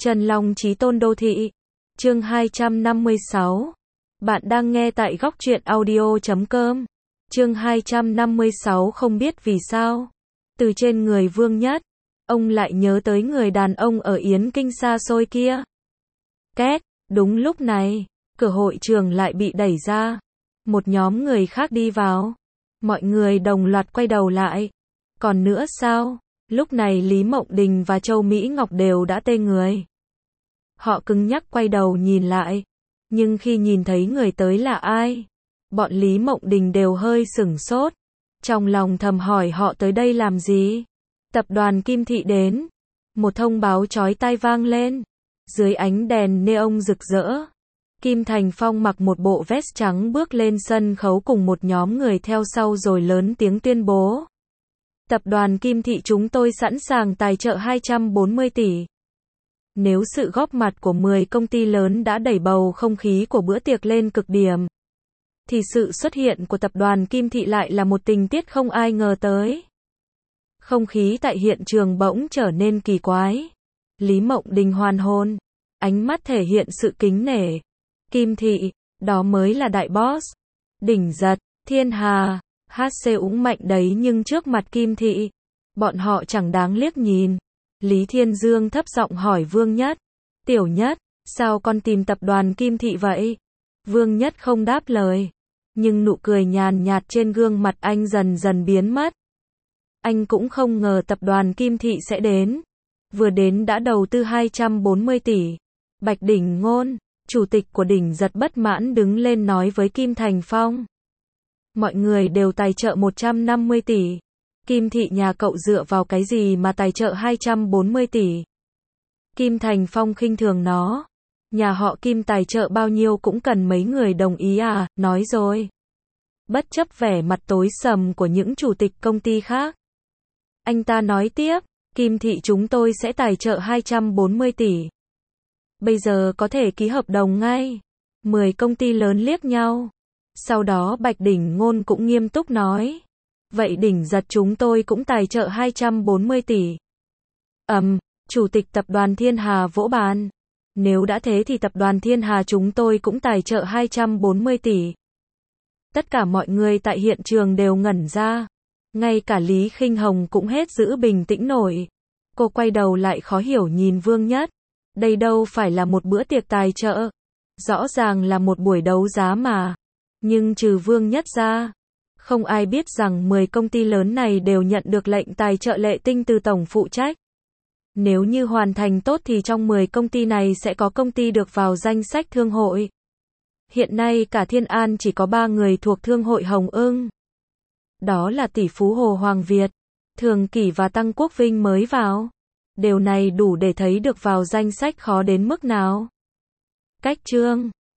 Trần Long Chí Tôn Đô Thị. Chương 256. Bạn đang nghe tại góc truyện audio.com. Chương 256 không biết vì sao. Từ trên người Vương Nhất, ông lại nhớ tới người đàn ông ở Yến Kinh xa xôi kia. Két, đúng lúc này, cửa hội trường lại bị đẩy ra. Một nhóm người khác đi vào. Mọi người đồng loạt quay đầu lại. Còn nữa sao? Lúc này Lý Mộng Đình và Châu Mỹ Ngọc đều đã tê người. Họ cứng nhắc quay đầu nhìn lại. Nhưng khi nhìn thấy người tới là ai, bọn Lý Mộng Đình đều hơi sửng sốt. Trong lòng thầm hỏi họ tới đây làm gì? Tập đoàn Kim Thị đến. Một thông báo chói tai vang lên. Dưới ánh đèn neon rực rỡ, Kim Thành Phong mặc một bộ vest trắng bước lên sân khấu cùng một nhóm người theo sau rồi lớn tiếng tuyên bố. Tập đoàn Kim Thị chúng tôi sẵn sàng tài trợ 240 tỷ. Nếu sự góp mặt của 10 công ty lớn đã đẩy bầu không khí của bữa tiệc lên cực điểm, thì sự xuất hiện của tập đoàn Kim Thị lại là một tình tiết không ai ngờ tới. Không khí tại hiện trường bỗng trở nên kỳ quái. Lý Mộng Đình hoàn hồn, ánh mắt thể hiện sự kính nể. Kim Thị, đó mới là đại boss. Đỉnh Giật, Thiên Hà, HC úng mạnh đấy nhưng trước mặt Kim Thị, bọn họ chẳng đáng liếc nhìn. Lý Thiên Dương thấp giọng hỏi Vương Nhất. Tiểu Nhất, sao con tìm tập đoàn Kim Thị vậy? Vương Nhất không đáp lời. Nhưng nụ cười nhàn nhạt trên gương mặt anh dần dần biến mất. Anh cũng không ngờ tập đoàn Kim Thị sẽ đến. Vừa đến đã đầu tư 240 tỷ. Bạch Đỉnh Ngôn, chủ tịch của Đỉnh Giật bất mãn đứng lên nói với Kim Thành Phong. Mọi người đều tài trợ 150 tỷ. Kim Thị nhà cậu dựa vào cái gì mà tài trợ 240 tỷ? Kim Thành Phong khinh thường nó. Nhà họ Kim tài trợ bao nhiêu cũng cần mấy người đồng ý à, nói rồi. Bất chấp vẻ mặt tối sầm của những chủ tịch công ty khác, anh ta nói tiếp, Kim Thị chúng tôi sẽ tài trợ 240 tỷ. Bây giờ có thể ký hợp đồng ngay. 10 công ty lớn liếc nhau. Sau đó Bạch Đỉnh Ngôn cũng nghiêm túc nói. Vậy Đỉnh Giật chúng tôi cũng tài trợ 240 tỷ. Chủ tịch tập đoàn Thiên Hà vỗ bàn. Nếu đã thế thì tập đoàn Thiên Hà chúng tôi cũng tài trợ 240 tỷ. Tất cả mọi người tại hiện trường đều ngẩn ra. Ngay cả Lý Khinh Hồng cũng hết giữ bình tĩnh nổi. Cô quay đầu lại khó hiểu nhìn Vương Nhất. Đây đâu phải là một bữa tiệc tài trợ. Rõ ràng là một buổi đấu giá mà. Nhưng trừ Vương Nhất ra, không ai biết rằng 10 công ty lớn này đều nhận được lệnh tài trợ lệ tinh từ tổng phụ trách. Nếu như hoàn thành tốt thì trong 10 công ty này sẽ có công ty được vào danh sách thương hội. Hiện nay cả Thiên An chỉ có 3 người thuộc thương hội Hồng Ưng. Đó là tỷ phú Hồ Hoàng Việt, Thường Kỷ và Tăng Quốc Vinh mới vào. Điều này đủ để thấy được vào danh sách khó đến mức nào. Cách chương